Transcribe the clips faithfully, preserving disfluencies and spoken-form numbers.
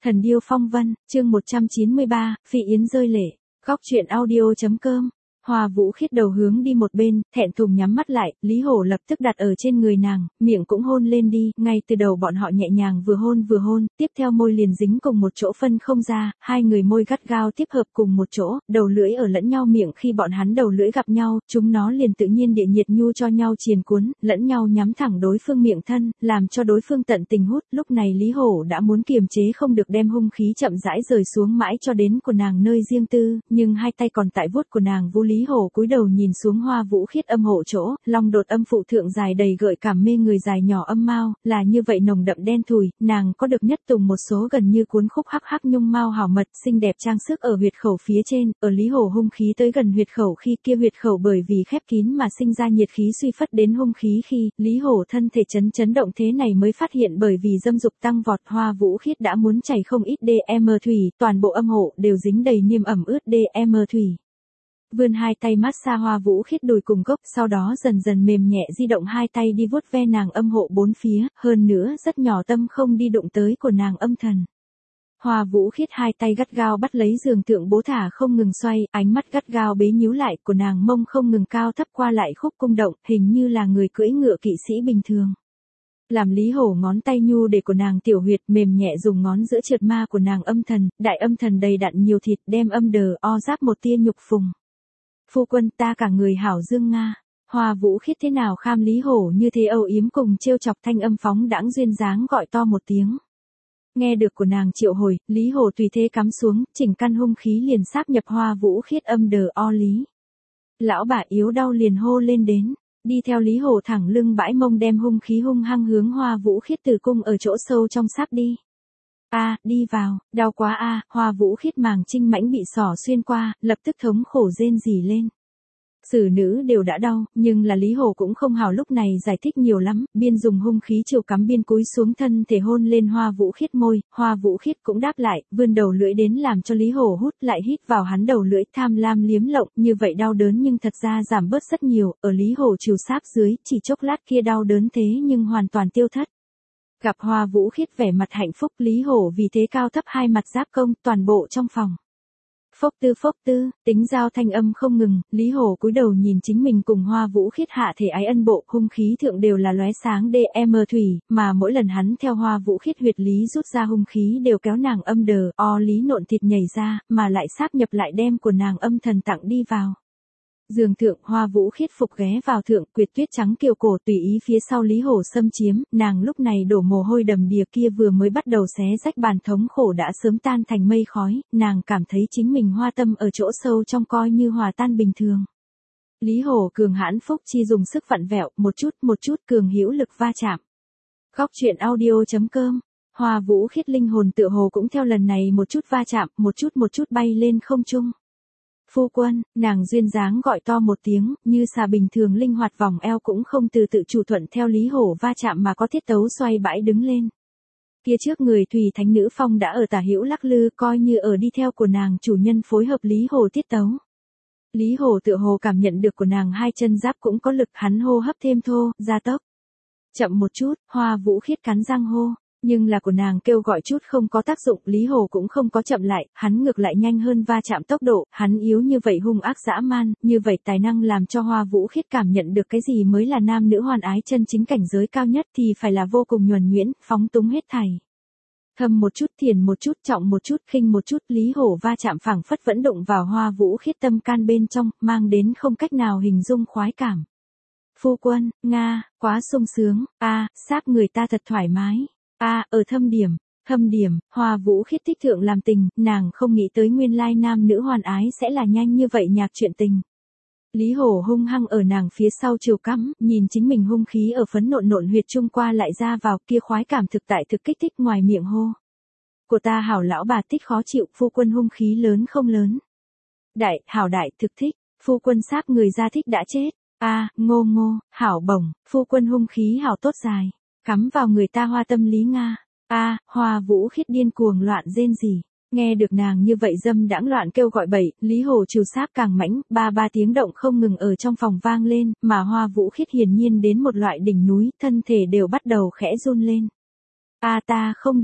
Thần điêu phong vân, chương một trăm chín mươi ba, Phi Yến rơi lệ. Góc truyện audio chấm com. Hoa Vũ Khiết đầu hướng đi một bên, thẹn thùng nhắm mắt lại, Lý Hổ lập tức đặt ở trên người nàng, miệng cũng hôn lên đi, ngay từ đầu bọn họ nhẹ nhàng vừa hôn vừa hôn, tiếp theo môi liền dính cùng một chỗ phân không ra, hai người môi gắt gao tiếp hợp cùng một chỗ, đầu lưỡi ở lẫn nhau miệng khi bọn hắn đầu lưỡi gặp nhau, chúng nó liền tự nhiên địa nhiệt nhu cho nhau triền cuốn, lẫn nhau nhắm thẳng đối phương miệng thân, làm cho đối phương tận tình hút, lúc này Lý Hổ đã muốn kiềm chế không được đem hung khí chậm rãi rời xuống mãi cho đến của nàng nơi riêng tư, nhưng hai tay còn tại vuốt của nàng vô Lý Hổ cúi đầu nhìn xuống Hoa Vũ Khiết âm hộ chỗ, long đột âm phụ thượng dài đầy gợi cảm mê người dài nhỏ âm mao, là như vậy nồng đậm đen thùi, nàng có được nhất tùng một số gần như cuốn khúc hắc hắc nhung mao hảo mật, xinh đẹp trang sức ở huyệt khẩu phía trên, ở Lý Hổ hung khí tới gần huyệt khẩu khi kia huyệt khẩu bởi vì khép kín mà sinh ra nhiệt khí suy phất đến hung khí khi, Lý Hổ thân thể chấn chấn động thế này mới phát hiện bởi vì dâm dục tăng vọt Hoa Vũ Khiết đã muốn chảy không ít đê em thủy, toàn bộ âm hộ đều dính đầy niêm ẩm ướt đê em thủy. Vươn hai tay massage Hoa Vũ Khiết đùi cùng gốc, sau đó dần dần mềm nhẹ di động hai tay đi vuốt ve nàng âm hộ bốn phía, hơn nữa rất nhỏ tâm không đi đụng tới của nàng âm thần. Hoa Vũ Khiết hai tay gắt gao bắt lấy giường thượng bố thả không ngừng xoay, ánh mắt gắt gao bế nhíu lại, của nàng mông không ngừng cao thấp qua lại khúc cung động, hình như là người cưỡi ngựa kỵ sĩ bình thường. Làm Lý Hổ ngón tay nhu để của nàng tiểu huyệt mềm nhẹ dùng ngón giữa trượt ma của nàng âm thần, đại âm thần đầy đặn nhiều thịt đem âm đờ o giáp một tia nhục phùng. Phu quân ta cả người hảo dương Nga. Hoa Vũ Khiết thế nào kham Lý Hổ như thế âu yếm cùng trêu chọc thanh âm phóng đãng duyên dáng gọi to một tiếng. Nghe được của nàng triệu hồi, Lý Hổ tùy thế cắm xuống, chỉnh căn hung khí liền sáp nhập Hoa Vũ Khiết âm đờ o lý. Lão bà yếu đau liền hô lên đến, đi theo Lý Hổ thẳng lưng bãi mông đem hung khí hung hăng hướng Hoa Vũ Khiết tử cung ở chỗ sâu trong sáp đi. A, à, đi vào, đau quá a, à, Hoa Vũ Khiết màng trinh mãnh bị xỏ xuyên qua, lập tức thống khổ rên rỉ lên. Xử nữ đều đã đau, nhưng là Lý Hổ cũng không hào lúc này giải thích nhiều lắm, biên dùng hung khí chiều cắm biên cúi xuống thân thể hôn lên Hoa Vũ Khiết môi, Hoa Vũ Khiết cũng đáp lại, vươn đầu lưỡi đến làm cho Lý Hổ hút lại hít vào hắn đầu lưỡi tham lam liếm lộng, như vậy đau đớn nhưng thật ra giảm bớt rất nhiều, ở Lý Hổ chiều sáp dưới, chỉ chốc lát kia đau đớn thế nhưng hoàn toàn tiêu thất. Gặp Hoa Vũ Khiết vẻ mặt hạnh phúc Lý Hổ vì thế cao thấp hai mặt giáp công toàn bộ trong phòng. Phốc tư phốc tư, tính giao thanh âm không ngừng, Lý Hổ cúi đầu nhìn chính mình cùng Hoa Vũ Khiết hạ thể ái ân bộ, hung khí thượng đều là lóe sáng đê em thủy, mà mỗi lần hắn theo Hoa Vũ Khiết huyệt lý rút ra hung khí đều kéo nàng âm đờ, o lý nộn thịt nhảy ra, mà lại sáp nhập lại đem của nàng âm thần tặng đi vào. Giường thượng Hoa Vũ Khiết phục ghé vào thượng quyệt tuyết trắng kiều cổ tùy ý phía sau Lý Hổ xâm chiếm, nàng lúc này đổ mồ hôi đầm đìa kia vừa mới bắt đầu xé rách bàn thống khổ đã sớm tan thành mây khói, nàng cảm thấy chính mình hoa tâm ở chỗ sâu trong coi như hòa tan bình thường. Lý Hổ cường hãn phúc chi dùng sức vặn vẹo, một chút một chút cường hữu lực va chạm. Góc truyện audio chấm com. Hoa Vũ Khiết linh hồn tựa hồ cũng theo lần này một chút va chạm, một chút một chút bay lên không trung. Phu quân, nàng duyên dáng gọi to một tiếng, như xà bình thường linh hoạt vòng eo cũng không từ tự chủ thuận theo Lý Hổ va chạm mà có tiết tấu xoay bãi đứng lên. Kia trước người Thủy Thánh Nữ Phong đã ở tả hữu lắc lư coi như ở đi theo của nàng chủ nhân phối hợp Lý Hổ tiết tấu. Lý Hổ tựa hồ cảm nhận được của nàng hai chân giáp cũng có lực hắn hô hấp thêm thô, gia tốc. Chậm một chút, Hoa Vũ Khiết cắn răng hô. Nhưng là của nàng kêu gọi chút không có tác dụng, Lý Hổ cũng không có chậm lại, hắn ngược lại nhanh hơn va chạm tốc độ, hắn yếu như vậy hung ác dã man, như vậy tài năng làm cho Hoa Vũ Khiết cảm nhận được cái gì mới là nam nữ hoàn ái chân chính cảnh giới cao nhất thì phải là vô cùng nhuần nhuyễn, phóng túng hết thảy. Thâm một chút thiền một chút trọng một chút khinh một chút Lý Hổ va chạm phảng phất vẫn đụng vào Hoa Vũ Khiết tâm can bên trong, mang đến không cách nào hình dung khoái cảm. Phu quân, Nga, quá sung sướng, a à, sáp người ta thật thoải mái. A, à, ở thâm điểm, thâm điểm, Hoa Vũ Khiết thích thượng làm tình, nàng không nghĩ tới nguyên lai nam nữ hoàn ái sẽ là nhanh như vậy nhạc chuyện tình. Lý Hổ hung hăng ở nàng phía sau chiều cắm, nhìn chính mình hung khí ở phấn nộn nộn huyệt trung qua lại ra vào kia khoái cảm thực tại thực kích thích ngoài miệng hô. Của ta hảo lão bà thích khó chịu, phu quân hung khí lớn không lớn. Đại, hảo đại thực thích, phu quân sáp người ra thích đã chết. A, à, ngô ngô, hảo bổng, phu quân hung khí hảo tốt dài. Cắm vào người ta hoa tâm Lý Nga. A, à, Hoa Vũ Khiết điên cuồng loạn rên rỉ. Nghe được nàng như vậy dâm đãng loạn kêu gọi bậy, Lý Hổ trừ sáp càng mãnh, ba ba tiếng động không ngừng ở trong phòng vang lên, mà Hoa Vũ Khiết hiển nhiên đến một loại đỉnh núi, thân thể đều bắt đầu khẽ run lên. A à, ta không được,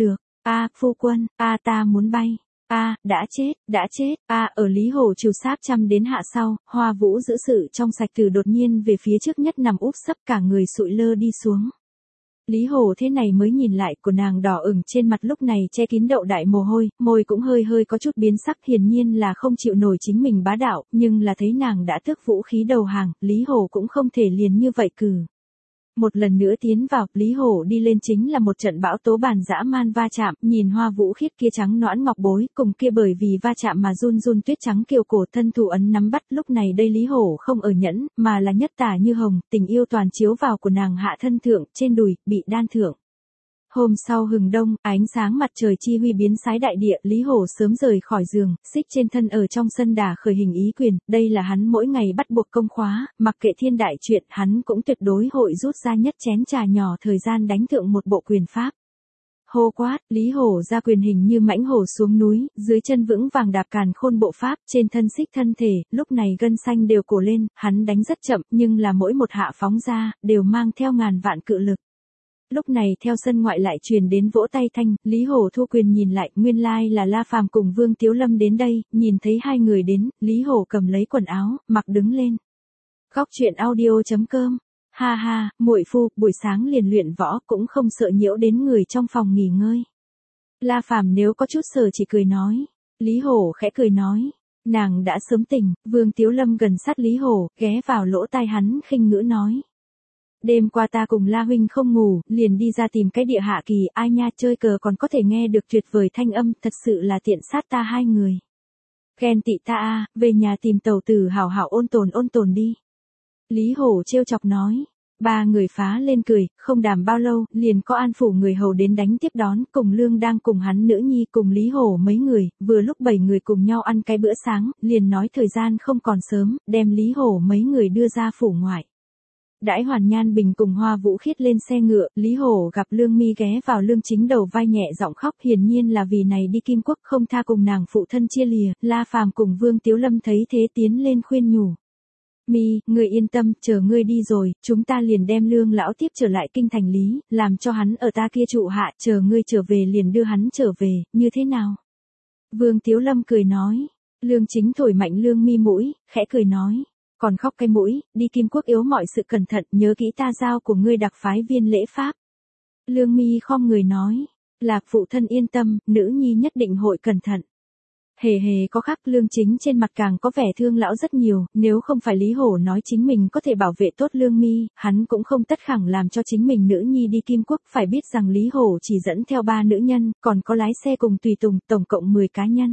A, phu quân, A ta muốn bay. A, đã chết, đã chết. A, ở Lý Hổ trừ sáp trăm đến hạ sau, Hoa Vũ giữ sự trong sạch từ đột nhiên về phía trước nhất nằm úp sấp cả người sụi lơ đi xuống. Lý Hổ thế này mới nhìn lại, của nàng đỏ ửng trên mặt lúc này che kín đậu đại mồ hôi, môi cũng hơi hơi có chút biến sắc, hiển nhiên là không chịu nổi chính mình bá đạo, nhưng là thấy nàng đã tước vũ khí đầu hàng, Lý Hổ cũng không thể liền như vậy cử. Một lần nữa tiến vào, Lý Hổ đi lên chính là một trận bão tố bàn dã man va chạm, nhìn Hoa Vũ Khiết kia trắng nõn ngọc bối, cùng kia bởi vì va chạm mà run run tuyết trắng kiều cổ thân thủ ấn nắm bắt, lúc này đây Lý Hổ không ở nhẫn, mà là nhất tả như hồng, tình yêu toàn chiếu vào của nàng hạ thân thượng, trên đùi, bị đan thượng. Hôm sau hừng đông, ánh sáng mặt trời chi huy biến sái đại địa, Lý Hổ sớm rời khỏi giường, xích trên thân ở trong sân đà khởi hình ý quyền, đây là hắn mỗi ngày bắt buộc công khóa, mặc kệ thiên đại chuyện, hắn cũng tuyệt đối hội rút ra nhất chén trà nhỏ thời gian đánh thượng một bộ quyền pháp. Hô quát, Lý Hổ ra quyền hình như mãnh hổ xuống núi, dưới chân vững vàng đạp càn khôn bộ pháp, trên thân xích thân thể, lúc này gân xanh đều cổ lên, hắn đánh rất chậm, nhưng là mỗi một hạ phóng ra, đều mang theo ngàn vạn cự lực. Lúc này theo sân ngoại lại truyền đến vỗ tay thanh, Lý Hổ thu quyền nhìn lại, nguyên lai là La Phàm cùng Vương Tiếu Lâm đến đây, nhìn thấy hai người đến, Lý Hổ cầm lấy quần áo, mặc đứng lên. Góc truyện audio chấm com. Ha ha, muội phu, buổi sáng liền luyện võ cũng không sợ nhiễu đến người trong phòng nghỉ ngơi. La Phàm nếu có chút sợ chỉ cười nói. Lý Hổ khẽ cười nói. Nàng đã sớm tỉnh, Vương Tiếu Lâm gần sát Lý Hổ, ghé vào lỗ tai hắn khinh ngữ nói. Đêm qua ta cùng La huynh không ngủ, liền đi ra tìm cái địa hạ kỳ, ai nha chơi cờ còn có thể nghe được tuyệt vời thanh âm, thật sự là tiện sát ta hai người. Ghen tị ta a, về nhà tìm tàu tử hảo hảo ôn tồn ôn tồn đi. Lý Hổ trêu chọc nói. Ba người phá lên cười, không đàm bao lâu, liền có An phủ người hầu đến đánh tiếp đón, cùng Lương đang cùng hắn nữ nhi cùng Lý Hổ mấy người, vừa lúc bảy người cùng nhau ăn cái bữa sáng, liền nói thời gian không còn sớm, đem Lý Hổ mấy người đưa ra phủ ngoại. Đãi Hoàn Nhan Bình cùng Hoa Vũ Khiết lên xe ngựa, Lý Hổ gặp Lương Mi ghé vào Lương Chính đầu vai nhẹ giọng khóc, hiển nhiên là vì này đi Kim Quốc không tha cùng nàng phụ thân chia lìa, La Phàm cùng Vương Tiếu Lâm thấy thế tiến lên khuyên nhủ. Mi, ngươi yên tâm, chờ ngươi đi rồi, chúng ta liền đem Lương lão tiếp trở lại kinh thành Lý, làm cho hắn ở ta kia trụ hạ, chờ ngươi trở về liền đưa hắn trở về, như thế nào? Vương Tiếu Lâm cười nói, Lương Chính thổi mạnh Lương Mi mũi, khẽ cười nói. Còn khóc cái mũi, đi Kim Quốc yếu mọi sự cẩn thận, nhớ kỹ ta giao của ngươi đặc phái viên lễ pháp. Lương Mi khom người nói, Lạc phụ thân yên tâm, nữ nhi nhất định hội cẩn thận. Hề hề có khắc, Lương Chính trên mặt càng có vẻ thương lão rất nhiều, nếu không phải Lý Hổ nói chính mình có thể bảo vệ tốt Lương Mi, hắn cũng không tất khẳng làm cho chính mình nữ nhi đi Kim Quốc, phải biết rằng Lý Hổ chỉ dẫn theo ba nữ nhân, còn có lái xe cùng tùy tùng, tổng cộng mười cá nhân.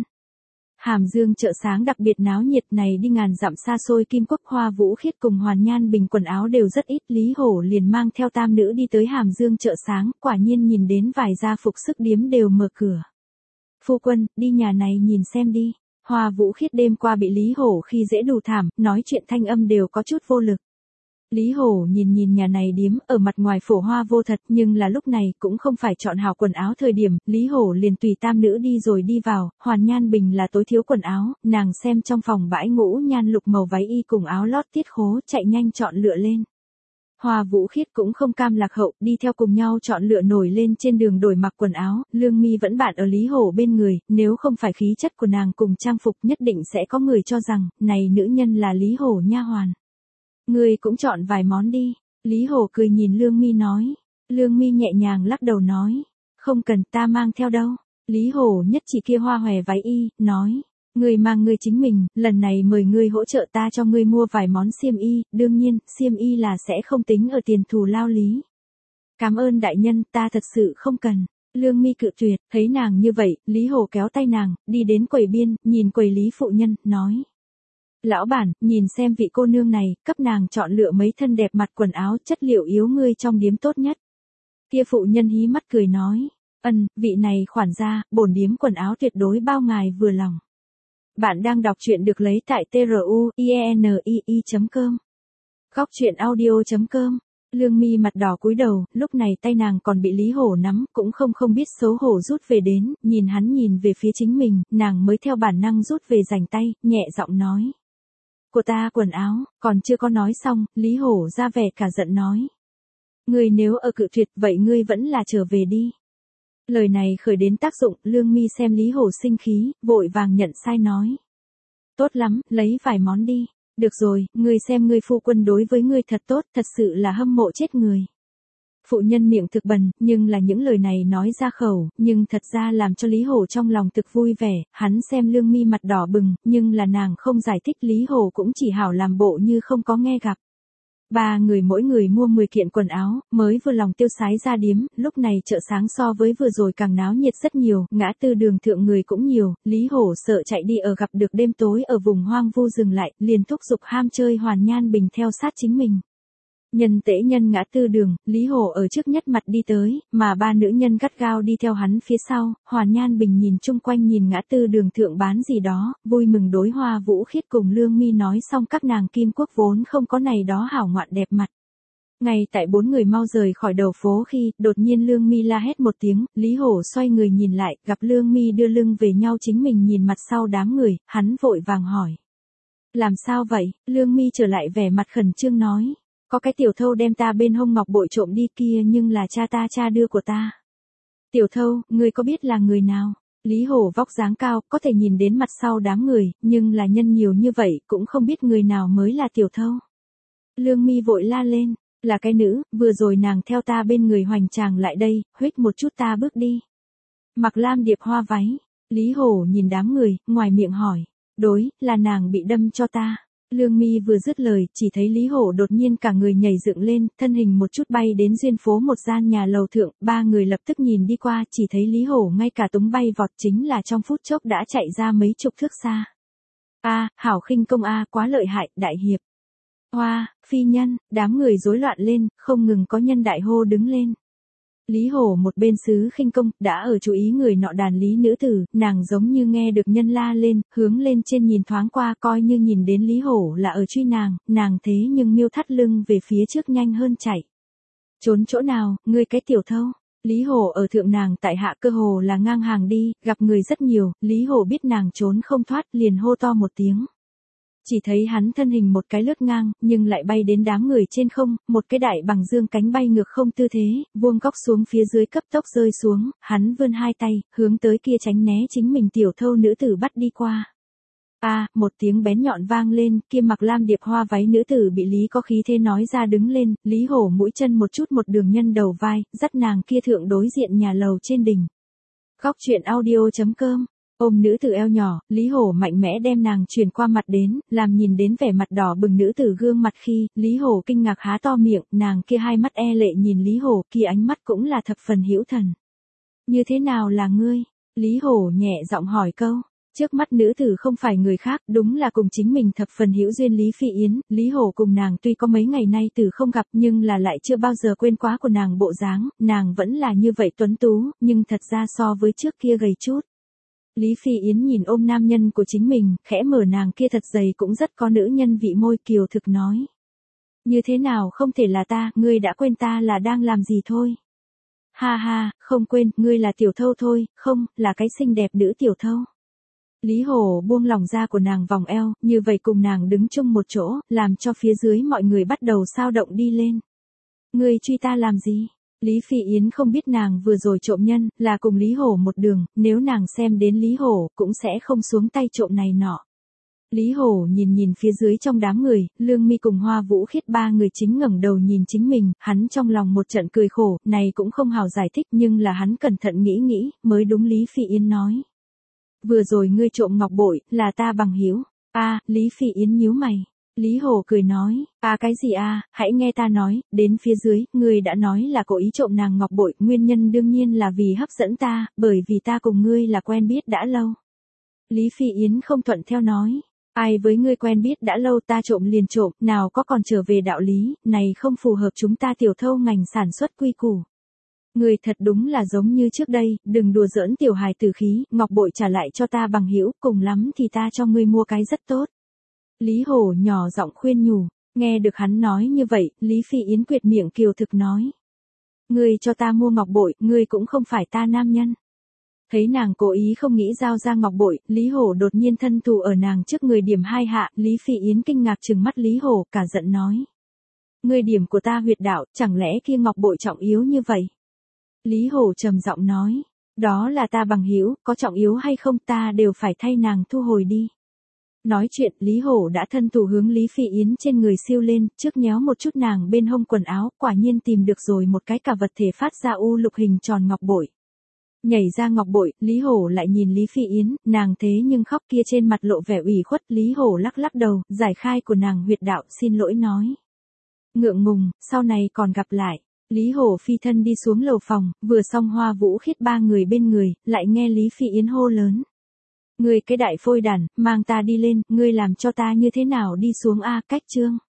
Hàm Dương chợ sáng đặc biệt náo nhiệt này đi ngàn dặm xa xôi Kim Quốc, Hoa Vũ Khiết cùng Hoàn Nhan Bình quần áo đều rất ít, Lý Hổ liền mang theo tam nữ đi tới Hàm Dương chợ sáng, quả nhiên nhìn đến vài gia phục sức điếm đều mở cửa. Phu quân, đi nhà này nhìn xem đi. Hoa Vũ Khiết đêm qua bị Lý Hổ khi dễ đủ thảm, nói chuyện thanh âm đều có chút vô lực. Lý Hổ nhìn nhìn nhà này điếm, ở mặt ngoài phổ hoa vô thật, nhưng là lúc này cũng không phải chọn hào quần áo thời điểm, Lý Hổ liền tùy tam nữ đi rồi đi vào, Hoàn Nhan Bình là tối thiếu quần áo, nàng xem trong phòng bãi ngũ nhan lục màu váy y cùng áo lót tiết khố, chạy nhanh chọn lựa lên. Hoa Vũ Khiết cũng không cam lạc hậu, đi theo cùng nhau chọn lựa nổi lên trên đường đổi mặc quần áo, Lương Mi vẫn bạn ở Lý Hổ bên người, nếu không phải khí chất của nàng cùng trang phục nhất định sẽ có người cho rằng, này nữ nhân là Lý Hổ nha hoàn. Ngươi cũng chọn vài món đi. Lý Hổ cười nhìn Lương Mi nói. Lương Mi nhẹ nhàng lắc đầu nói. Không cần, ta mang theo đâu. Lý Hổ nhất chỉ kia hoa hòe váy y, nói. Ngươi mang ngươi chính mình, lần này mời ngươi hỗ trợ ta cho ngươi mua vài món xiêm y, đương nhiên, xiêm y là sẽ không tính ở tiền thù lao lý. Cảm ơn đại nhân, ta thật sự không cần. Lương Mi cự tuyệt, thấy nàng như vậy, Lý Hổ kéo tay nàng, đi đến quầy biên, nhìn quầy lý phụ nhân, nói. Lão bản, nhìn xem vị cô nương này, cấp nàng chọn lựa mấy thân đẹp mặt quần áo chất liệu yếu ngươi trong điếm tốt nhất. Kia phụ nhân hí mắt cười nói, ân, vị này khoản ra, bổn điếm quần áo tuyệt đối bao ngài vừa lòng. Bạn đang đọc truyện được lấy tại t r u i e n i i chấm com. Góc truyện audio chấm com. Lương Mi mặt đỏ cúi đầu, lúc này tay nàng còn bị Lý Hổ nắm, cũng không không biết xấu hổ rút về đến, nhìn hắn nhìn về phía chính mình, nàng mới theo bản năng rút về rảnh tay, nhẹ giọng nói. Của ta quần áo, còn chưa có nói xong, Lý Hổ ra vẻ cả giận nói. Ngươi nếu ở cự tuyệt vậy ngươi vẫn là trở về đi. Lời này khởi đến tác dụng, Lương Mi xem Lý Hổ sinh khí, vội vàng nhận sai nói. Tốt lắm, lấy vài món đi. Được rồi, ngươi xem ngươi phu quân đối với ngươi thật tốt, thật sự là hâm mộ chết người. Phụ nhân miệng thực bần, nhưng là những lời này nói ra khẩu, nhưng thật ra làm cho Lý Hổ trong lòng thực vui vẻ, hắn xem Lương Mi mặt đỏ bừng, nhưng là nàng không giải thích, Lý Hổ cũng chỉ hảo làm bộ như không có nghe gặp. Ba người mỗi người mua mười kiện quần áo, mới vừa lòng tiêu sái ra điếm, lúc này chợ sáng so với vừa rồi càng náo nhiệt rất nhiều, ngã tư đường thượng người cũng nhiều, Lý Hổ sợ chạy đi ở gặp được đêm tối ở vùng hoang vu dừng lại, liền thúc giục ham chơi Hoàn Nhan Bình theo sát chính mình. Nhân tễ nhân ngã tư đường, Lý Hổ ở trước nhất mặt đi tới, mà ba nữ nhân gắt gao đi theo hắn phía sau, Hoàn Nhan Bình nhìn chung quanh nhìn ngã tư đường thượng bán gì đó, vui mừng đối Hoa Vũ Khiết cùng Lương Mi nói xong các nàng Kim Quốc vốn không có này đó hảo ngoạn đẹp mặt. Ngay tại bốn người mau rời khỏi đầu phố khi, đột nhiên Lương Mi la hét một tiếng, Lý Hổ xoay người nhìn lại, gặp Lương Mi đưa lưng về nhau chính mình nhìn mặt sau đám người, hắn vội vàng hỏi. Làm sao vậy? Lương Mi trở lại vẻ mặt khẩn trương nói. Có cái tiểu thâu đem ta bên hông ngọc bội trộm đi kia nhưng là cha ta cha đưa của ta. Tiểu thâu, ngươi có biết là người nào? Lý Hổ vóc dáng cao, có thể nhìn đến mặt sau đám người, nhưng là nhân nhiều như vậy, cũng không biết người nào mới là tiểu thâu. Lương Mi vội la lên, là cái nữ, vừa rồi nàng theo ta bên người hoành tràng lại đây, huých một chút ta bước đi. Mặc lam điệp hoa váy, Lý Hổ nhìn đám người, ngoài miệng hỏi, đối, là nàng bị đâm cho ta. Lương Mi vừa dứt lời, chỉ thấy Lý Hổ đột nhiên cả người nhảy dựng lên, thân hình một chút bay đến duyên phố một gian nhà lầu thượng, ba người lập tức nhìn đi qua, chỉ thấy Lý Hổ ngay cả túng bay vọt chính là trong phút chốc đã chạy ra mấy chục thước xa. A, hảo khinh công a, quá lợi hại, đại hiệp. Hoa, phi nhân, đám người rối loạn lên, không ngừng có nhân đại hô đứng lên. Lý Hổ một bên sứ khinh công, đã ở chú ý người nọ đàn lý nữ tử, nàng giống như nghe được nhân la lên, hướng lên trên nhìn thoáng qua coi như nhìn đến Lý Hổ là ở truy nàng, nàng thế nhưng miêu thắt lưng về phía trước nhanh hơn chạy. Trốn chỗ nào, ngươi cái tiểu thâu? Lý Hổ ở thượng nàng tại hạ cơ hồ là ngang hàng đi, gặp người rất nhiều, Lý Hổ biết nàng trốn không thoát, liền hô to một tiếng. Chỉ thấy hắn thân hình một cái lướt ngang, nhưng lại bay đến đám người trên không, một cái đại bằng dương cánh bay ngược không tư thế, vuông góc xuống phía dưới cấp tốc rơi xuống, hắn vươn hai tay, hướng tới kia tránh né chính mình tiểu thâu nữ tử bắt đi qua. A, à, một tiếng bén nhọn vang lên, kia mặc lam điệp hoa váy nữ tử bị Lý có khí thế nói ra đứng lên, Lý Hổ mũi chân một chút một đường nhân đầu vai, dắt nàng kia thượng đối diện nhà lầu trên đỉnh. Góc truyện audio chấm com Ôm nữ tử eo nhỏ, Lý Hổ mạnh mẽ đem nàng truyền qua mặt đến, làm nhìn đến vẻ mặt đỏ bừng nữ tử gương mặt khi, Lý Hổ kinh ngạc há to miệng, nàng kia hai mắt e lệ nhìn Lý Hổ, kia ánh mắt cũng là thập phần hữu thần. Như thế nào là ngươi? Lý Hổ nhẹ giọng hỏi câu. Trước mắt nữ tử không phải người khác, đúng là cùng chính mình thập phần hữu duyên Lý Phi Yến, Lý Hổ cùng nàng tuy có mấy ngày nay từ không gặp nhưng là lại chưa bao giờ quên quá của nàng bộ dáng, nàng vẫn là như vậy tuấn tú, nhưng thật ra so với trước kia gầy chút. Lý Phi Yến nhìn ôm nam nhân của chính mình, khẽ mở nàng kia thật dày cũng rất có nữ nhân vị môi kiều thực nói. Như thế nào không thể là ta, ngươi đã quên ta là đang làm gì thôi. Ha ha, không quên, ngươi là tiểu thâu thôi, không, là cái xinh đẹp nữ tiểu thâu. Lý Hổ buông lỏng ra của nàng vòng eo, như vậy cùng nàng đứng chung một chỗ, làm cho phía dưới mọi người bắt đầu sao động đi lên. Ngươi truy ta làm gì? Lý Phi Yến không biết nàng vừa rồi trộm nhân, là cùng Lý Hổ một đường, nếu nàng xem đến Lý Hổ, cũng sẽ không xuống tay trộm này nọ. Lý Hổ nhìn nhìn phía dưới trong đám người, Lương Mi cùng Hoa Vũ Khiết ba người chính ngẩng đầu nhìn chính mình, hắn trong lòng một trận cười khổ, này cũng không hào giải thích nhưng là hắn cẩn thận nghĩ nghĩ, mới đúng Lý Phi Yến nói. Vừa rồi ngươi trộm ngọc bội, là ta bằng hữu. A, à, Lý Phi Yến nhíu mày. Lý Hổ cười nói, a à, cái gì a, à, hãy nghe ta nói, đến phía dưới, ngươi đã nói là cố ý trộm nàng ngọc bội, nguyên nhân đương nhiên là vì hấp dẫn ta, bởi vì ta cùng ngươi là quen biết đã lâu. Lý Phi Yến không thuận theo nói, ai với ngươi quen biết đã lâu ta trộm liền trộm, nào có còn trở về đạo lý, này không phù hợp chúng ta tiểu thâu ngành sản xuất quy củ. Ngươi thật đúng là giống như trước đây, đừng đùa giỡn tiểu hài tử khí, ngọc bội trả lại cho ta bằng hữu, cùng lắm thì ta cho ngươi mua cái rất tốt. Lý Hổ nhỏ giọng khuyên nhủ, nghe được hắn nói như vậy, Lý Phi Yến quyệt miệng kiều thực nói. Ngươi cho ta mua ngọc bội, ngươi cũng không phải ta nam nhân. Thấy nàng cố ý không nghĩ giao ra ngọc bội, Lý Hổ đột nhiên thân thủ ở nàng trước người điểm hai hạ, Lý Phi Yến kinh ngạc trừng mắt Lý Hổ, cả giận nói. Ngươi điểm của ta huyệt đạo, chẳng lẽ kia ngọc bội trọng yếu như vậy? Lý Hổ trầm giọng nói, Đó là ta bằng hữu, có trọng yếu hay không ta đều phải thay nàng thu hồi đi. Nói chuyện, Lý Hổ đã thân thủ hướng Lý Phi Yến trên người siêu lên, trước nhéo một chút nàng bên hông quần áo, quả nhiên tìm được rồi một cái cả vật thể phát ra u lục hình tròn ngọc bội. Nhảy ra ngọc bội, Lý Hổ lại nhìn Lý Phi Yến, nàng thế nhưng khóc kia trên mặt lộ vẻ ủy khuất, Lý Hổ lắc lắc đầu, giải khai của nàng huyệt đạo, xin lỗi nói. Ngượng ngùng, sau này còn gặp lại. Lý Hổ phi thân đi xuống lầu phòng, vừa xong Hoa Vũ Khiết ba người bên người, lại nghe Lý Phi Yến hô lớn. Ngươi cái đại phôi đàn, mang ta đi lên, ngươi làm cho ta như thế nào đi xuống a, cách trương.